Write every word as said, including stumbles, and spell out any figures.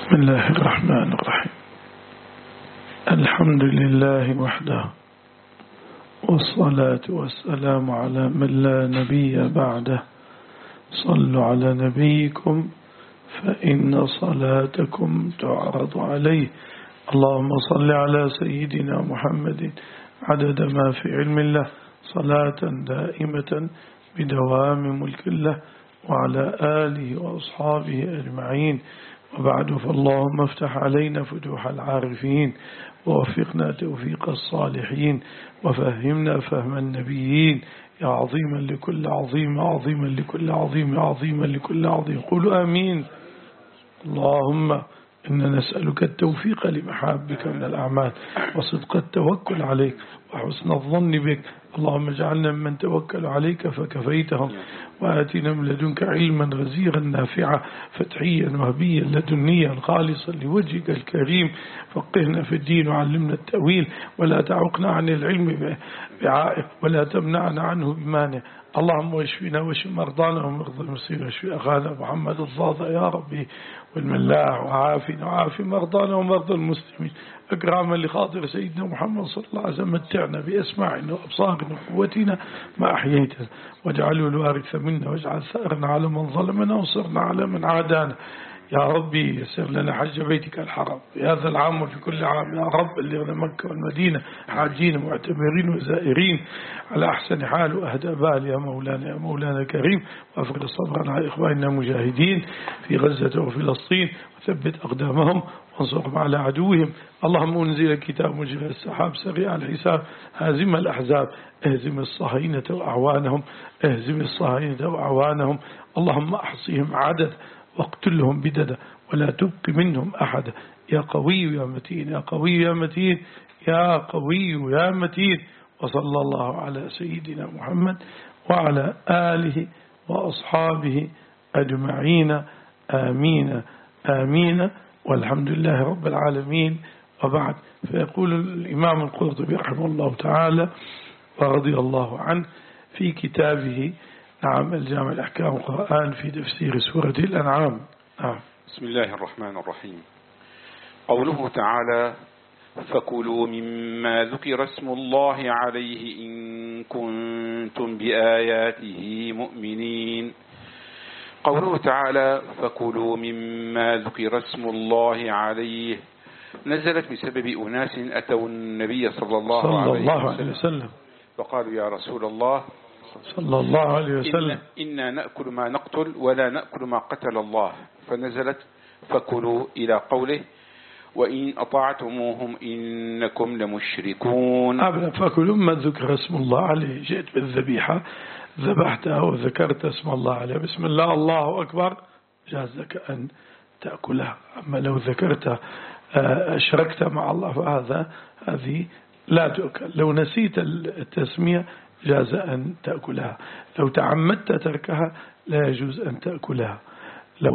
بسم الله الرحمن الرحيم. الحمد لله وحده، والصلاة والسلام على من لا نبي بعده. صلوا على نبيكم فإن صلاتكم تعرض عليه. اللهم صل على سيدنا محمد عدد ما في علم الله، صلاة دائمة بدوام ملك الله، وعلى آله وأصحابه أجمعين. وبعد، فاللهم افتح علينا فتوح العارفين، ووفقنا توفيق الصالحين، وفهمنا فهم النبيين، يا عظيما لكل عظيم، عظيما لكل عظيم، عظيما لكل عظيم. قولوا آمين. اللهم إنا نسألك التوفيق لمحابك من الأعمال، وصدق التوكل عليك، وحسن الظن بك. اللهم اجعلنا ممن توكل عليك فكفيتهم، وآتنا من لدنك علما غزيرا نافعا فتحيا وهبيا لدنيا خالصا لوجهك الكريم. فقهنا في الدين وعلمنا التأويل، ولا تعقنا عن العلم بعائق، ولا تمنعنا عنه بمانع. اللهم واشفنا واشف مرضانا ومرضى المسلمين، واشف أخانا محمد الضاضع يا ربي والملاح، وعافنا وعافي مرضانا ومرضى المسلمين. أكراما لخاطر سيدنا محمد صلى الله عليه وسلم، متعنا بأسماعنا وأبصارنا وقوتنا ما أحييتنا، واجعله الوارث منا، واجعل ثأرنا على من ظلمنا، وانصرنا على من عادانا. يا ربي يسر لنا حج بيتك الحرام في هذا العام وفي كل عام. يا رب بلغنا مكة والمدينة حاجين معتمرين وزائرين على أحسن حال وأهدى بال. يا مولانا يا مولانا كريم، وأفرد صبرا على إخواننا المجاهدين في غزة وفلسطين، وثبت أقدامهم وانصرهم على عدوهم. اللهم انزل الكتاب مجرى السحاب سريع الحساب هازم الأحزاب، اهزم الصهاينة وأعوانهم، اهزم الصهاينة وأعوانهم. اللهم أحصيهم عدد واقتلهم بددا، ولا تبق منهم أحد. يا قوي يا متين، يا قوي يا متين، يا قوي يا متين. وصلى الله على سيدنا محمد وعلى آله وأصحابه أجمعين. آمين آمين، والحمد لله رب العالمين. وبعد، فيقول الإمام القرطبي رحمه الله تعالى ورضي الله عنه في كتابه نعم الجامع الأحكام القرآن في تفسير سورة الأنعام. نعم. بسم الله الرحمن الرحيم. قوله تعالى: فكلوا مما ذكر اسم الله عليه إن كنتم بآياته مؤمنين. قوله تعالى: فكلوا مما ذكر اسم الله عليه نزلت بسبب أناس أتوا النبي صلى الله, صلى عليه, الله وسلم عليه وسلم فقالوا: يا رسول الله صلى الله عليه وسلم، إن إنا نأكل ما نقتل ولا نأكل ما قتل الله. فنزلت فكلوا إلى قوله: وإن أطعتموهم إنكم لمشركون. أبدا، فكلوا مما ذكر اسم الله عليه. جئت بالذبيحة ذبحتها وذكرت اسم الله عليه، بسم الله الله أكبر، جاز لك أن تأكلها. أما لو ذكرت أشركت مع الله فهذا هذه لا تؤكل. لو نسيت التسمية جاز أن تأكلها، لو تعمدت تركها لا يجوز أن تأكلها.